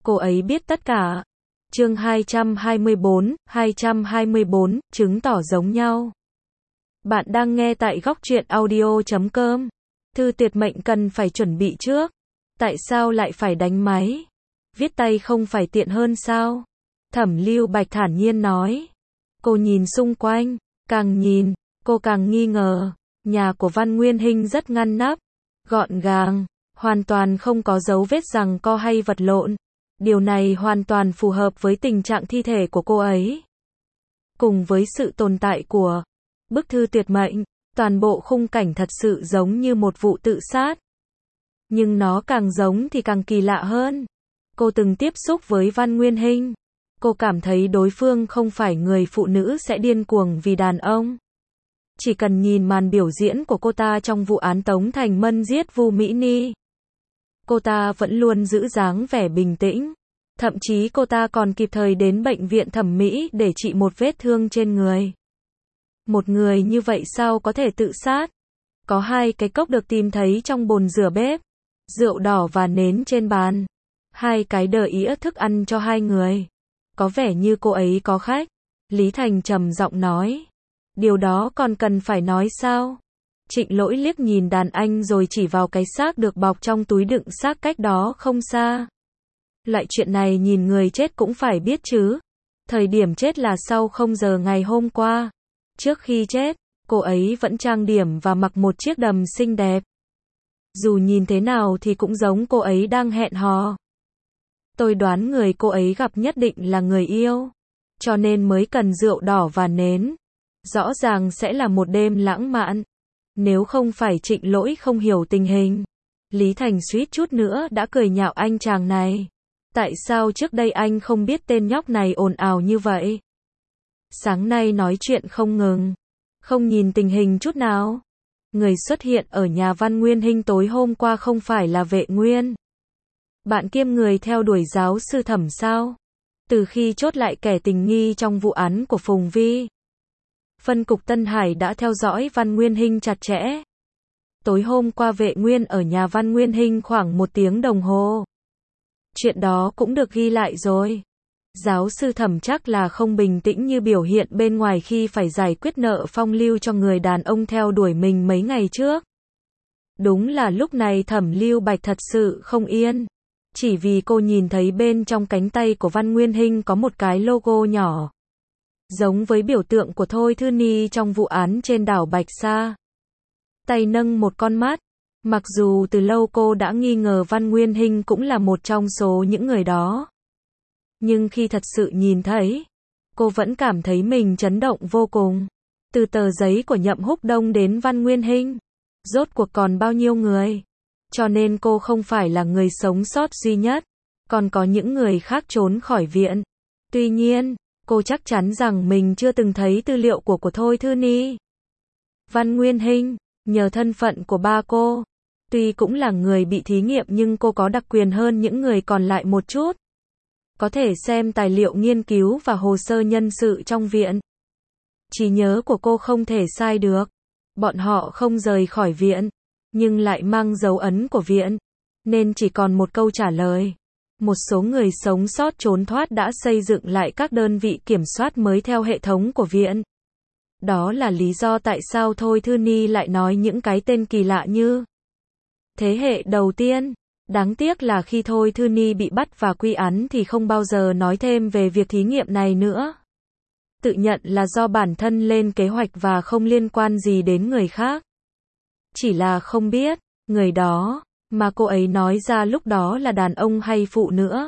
cô ấy biết tất cả. Chương 224, chứng tỏ giống nhau. Bạn đang nghe tại góc truyện audio.com. Thư tuyệt mệnh cần phải chuẩn bị trước. Tại sao lại phải đánh máy? Viết tay không phải tiện hơn sao? Thẩm Lưu Bạch thản nhiên nói. Cô nhìn xung quanh, càng nhìn, cô càng nghi ngờ. Nhà của Văn Nguyên Hinh rất ngăn nắp, gọn gàng, hoàn toàn không có dấu vết giằng co hay vật lộn. Điều này hoàn toàn phù hợp với tình trạng thi thể của cô ấy. Cùng với sự tồn tại của bức thư tuyệt mệnh, toàn bộ khung cảnh thật sự giống như một vụ tự sát. Nhưng nó càng giống thì càng kỳ lạ hơn. Cô từng tiếp xúc với Văn Nguyên Hinh. Cô cảm thấy đối phương không phải người phụ nữ sẽ điên cuồng vì đàn ông. Chỉ cần nhìn màn biểu diễn của cô ta trong vụ án Tống Thành Mân giết Vu Mỹ Ni. Cô ta vẫn luôn giữ dáng vẻ bình tĩnh. Thậm chí cô ta còn kịp thời đến bệnh viện thẩm mỹ để trị một vết thương trên người. Một người như vậy sao có thể tự sát? Có 2 cái cốc được tìm thấy trong bồn rửa bếp. Rượu đỏ và nến trên bàn. 2 cái đờ ĩa thức ăn cho 2 người. Có vẻ như cô ấy có khách. Lý Thành trầm giọng nói. Điều đó còn cần phải nói sao? Trịnh Lỗi liếc nhìn đàn anh rồi chỉ vào cái xác được bọc trong túi đựng xác cách đó không xa. Loại chuyện này nhìn người chết cũng phải biết chứ. Thời điểm chết là sau 0 giờ ngày hôm qua. Trước khi chết, cô ấy vẫn trang điểm và mặc một chiếc đầm xinh đẹp. Dù nhìn thế nào thì cũng giống cô ấy đang hẹn hò. Tôi đoán người cô ấy gặp nhất định là người yêu. Cho nên mới cần rượu đỏ và nến. Rõ ràng sẽ là một đêm lãng mạn. Nếu không phải Trịnh Lỗi không hiểu tình hình. Lý Thành suýt chút nữa đã cười nhạo anh chàng này. Tại sao trước đây anh không biết tên nhóc này ồn ào như vậy? Sáng nay nói chuyện không ngừng. Không nhìn tình hình chút nào. Người xuất hiện ở nhà Văn Nguyên Hinh tối hôm qua không phải là Vệ Nguyên. Bạn kiêm người theo đuổi giáo sư Thẩm sao? Từ khi chốt lại kẻ tình nghi trong vụ án của Phùng Vi. Phân cục Tân Hải đã theo dõi Văn Nguyên Hinh chặt chẽ. Tối hôm qua Vệ Nguyên ở nhà Văn Nguyên Hinh khoảng 1 tiếng đồng hồ. Chuyện đó cũng được ghi lại rồi. Giáo sư Thẩm chắc là không bình tĩnh như biểu hiện bên ngoài khi phải giải quyết nợ phong lưu cho người đàn ông theo đuổi mình mấy ngày trước. Đúng là lúc này Thẩm Lưu Bạch thật sự không yên. Chỉ vì cô nhìn thấy bên trong cánh tay của Văn Nguyên Hinh có một cái logo nhỏ. Giống với biểu tượng của Thôi Thư Ni trong vụ án trên đảo Bạch Sa. Tay nâng một con mắt. Mặc dù từ lâu cô đã nghi ngờ Văn Nguyên Hinh cũng là một trong số những người đó. Nhưng khi thật sự nhìn thấy, cô vẫn cảm thấy mình chấn động vô cùng. Từ tờ giấy của Nhậm Húc Đông đến Văn Nguyên Hinh. Rốt cuộc còn bao nhiêu người? Cho nên cô không phải là người sống sót duy nhất. Còn có những người khác trốn khỏi viện. Tuy nhiên, cô chắc chắn rằng mình chưa từng thấy tư liệu của Thôi Thư Ni. Văn Nguyên Hinh, nhờ thân phận của ba cô. Tuy cũng là người bị thí nghiệm nhưng cô có đặc quyền hơn những người còn lại một chút. Có thể xem tài liệu nghiên cứu và hồ sơ nhân sự trong viện. Trí nhớ của cô không thể sai được. Bọn họ không rời khỏi viện, nhưng lại mang dấu ấn của viện. Nên chỉ còn một câu trả lời. Một số người sống sót trốn thoát đã xây dựng lại các đơn vị kiểm soát mới theo hệ thống của viện. Đó là lý do tại sao Thôi Thư Ni lại nói những cái tên kỳ lạ như thế hệ đầu tiên. Đáng tiếc là khi Thôi Thư Ni bị bắt và quy án thì không bao giờ nói thêm về việc thí nghiệm này nữa. Tự nhận là do bản thân lên kế hoạch và không liên quan gì đến người khác. Chỉ là không biết, người đó mà cô ấy nói ra lúc đó là đàn ông hay phụ nữa.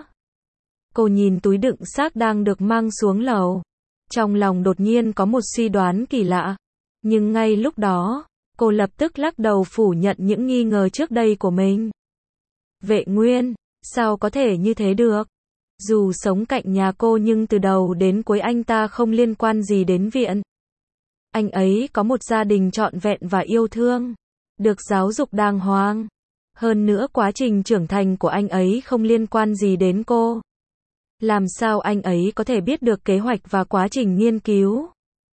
Cô nhìn túi đựng xác đang được mang xuống lầu. Trong lòng đột nhiên có một suy đoán kỳ lạ. Nhưng ngay lúc đó, cô lập tức lắc đầu phủ nhận những nghi ngờ trước đây của mình. Vệ Nguyên, sao có thể như thế được? Dù sống cạnh nhà cô nhưng từ đầu đến cuối anh ta không liên quan gì đến viện. Anh ấy có một gia đình trọn vẹn và yêu thương. Được giáo dục đàng hoàng. Hơn nữa quá trình trưởng thành của anh ấy không liên quan gì đến cô. Làm sao anh ấy có thể biết được kế hoạch và quá trình nghiên cứu?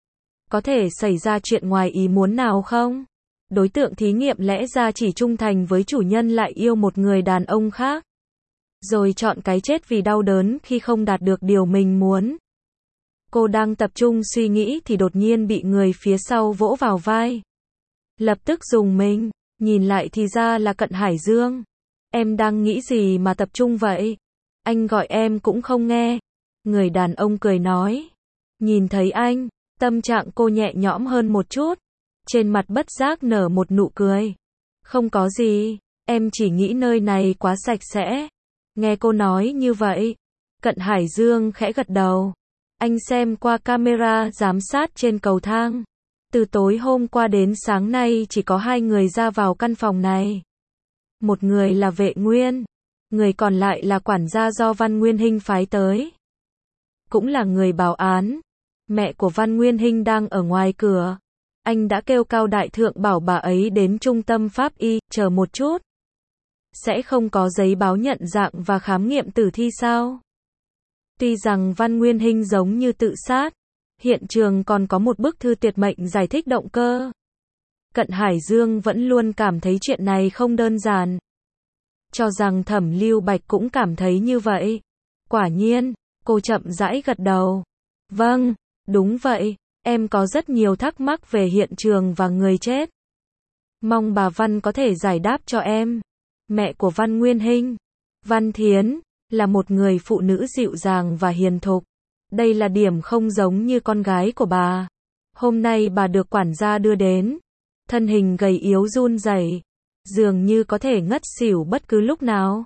Có thể xảy ra chuyện ngoài ý muốn nào không? Đối tượng thí nghiệm lẽ ra chỉ trung thành với chủ nhân lại yêu một người đàn ông khác. rồi chọn cái chết vì đau đớn khi không đạt được điều mình muốn. Cô đang tập trung suy nghĩ thì đột nhiên bị người phía sau vỗ vào vai. Lập tức rùng mình, nhìn lại thì ra là Cận Hải Dương. Em đang nghĩ gì mà tập trung vậy? Anh gọi em cũng không nghe. Người đàn ông cười nói. Nhìn thấy anh, tâm trạng cô nhẹ nhõm hơn một chút. Trên mặt bất giác nở một nụ cười. Không có gì, em chỉ nghĩ nơi này quá sạch sẽ. Nghe cô nói như vậy, Cận Hải Dương khẽ gật đầu. Anh xem qua camera giám sát trên cầu thang. Từ tối hôm qua đến sáng nay chỉ có 2 người ra vào căn phòng này. Một người là Vệ Nguyên, người còn lại là quản gia do Văn Nguyên Hinh phái tới. Cũng là người báo án. Mẹ của Văn Nguyên Hinh đang ở ngoài cửa. Anh đã kêu Cao Đại Thượng bảo bà ấy đến trung tâm pháp y, chờ một chút. Sẽ không có giấy báo nhận dạng và khám nghiệm tử thi sao? Tuy rằng Văn Nguyên Hinh giống như tự sát, hiện trường còn có một bức thư tuyệt mệnh giải thích động cơ. Cận Hải Dương vẫn luôn cảm thấy chuyện này không đơn giản. Cho rằng Thẩm Lưu Bạch cũng cảm thấy như vậy. Quả nhiên, cô chậm rãi gật đầu. Vâng, đúng vậy, em có rất nhiều thắc mắc về hiện trường và người chết. Mong bà Văn có thể giải đáp cho em. Mẹ của Văn Nguyên Hinh, Văn Thiến, là một người phụ nữ dịu dàng và hiền thục. Đây là điểm không giống như con gái của bà. Hôm nay bà được quản gia đưa đến. Thân hình gầy yếu run rẩy, dường như có thể ngất xỉu bất cứ lúc nào.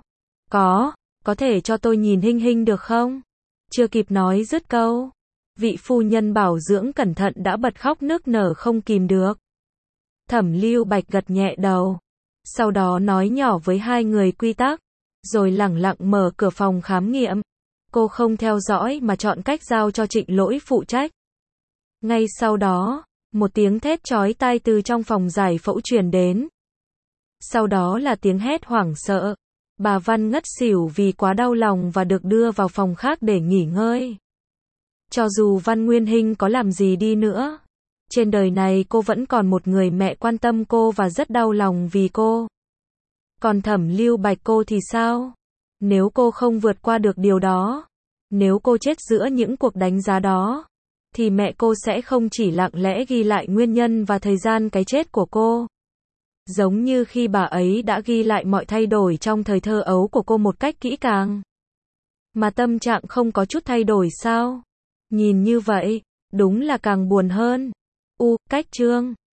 Có thể cho tôi nhìn Hinh Hinh được không? Chưa kịp nói dứt câu, vị phu nhân bảo dưỡng cẩn thận đã bật khóc nức nở không kìm được. Thẩm Lưu Bạch gật nhẹ đầu, sau đó nói nhỏ với 2 người quy tắc, rồi lẳng lặng mở cửa phòng khám nghiệm. Cô không theo dõi mà chọn cách giao cho Trịnh Lỗi phụ trách. Ngay sau đó, một tiếng thét chói tai từ trong phòng giải phẫu truyền đến. Sau đó là tiếng hét hoảng sợ. Bà Văn ngất xỉu vì quá đau lòng và được đưa vào phòng khác để nghỉ ngơi. Cho dù Văn Nguyên Hinh có làm gì đi nữa, trên đời này cô vẫn còn một người mẹ quan tâm cô và rất đau lòng vì cô. Còn Thẩm Lưu Bạch cô thì sao? Nếu cô không vượt qua được điều đó, nếu cô chết giữa những cuộc đánh giá đó, thì mẹ cô sẽ không chỉ lặng lẽ ghi lại nguyên nhân và thời gian cái chết của cô. Giống như khi bà ấy đã ghi lại mọi thay đổi trong thời thơ ấu của cô một cách kỹ càng. Mà tâm trạng không có chút thay đổi sao? Nhìn như vậy, đúng là càng buồn hơn. Cách chương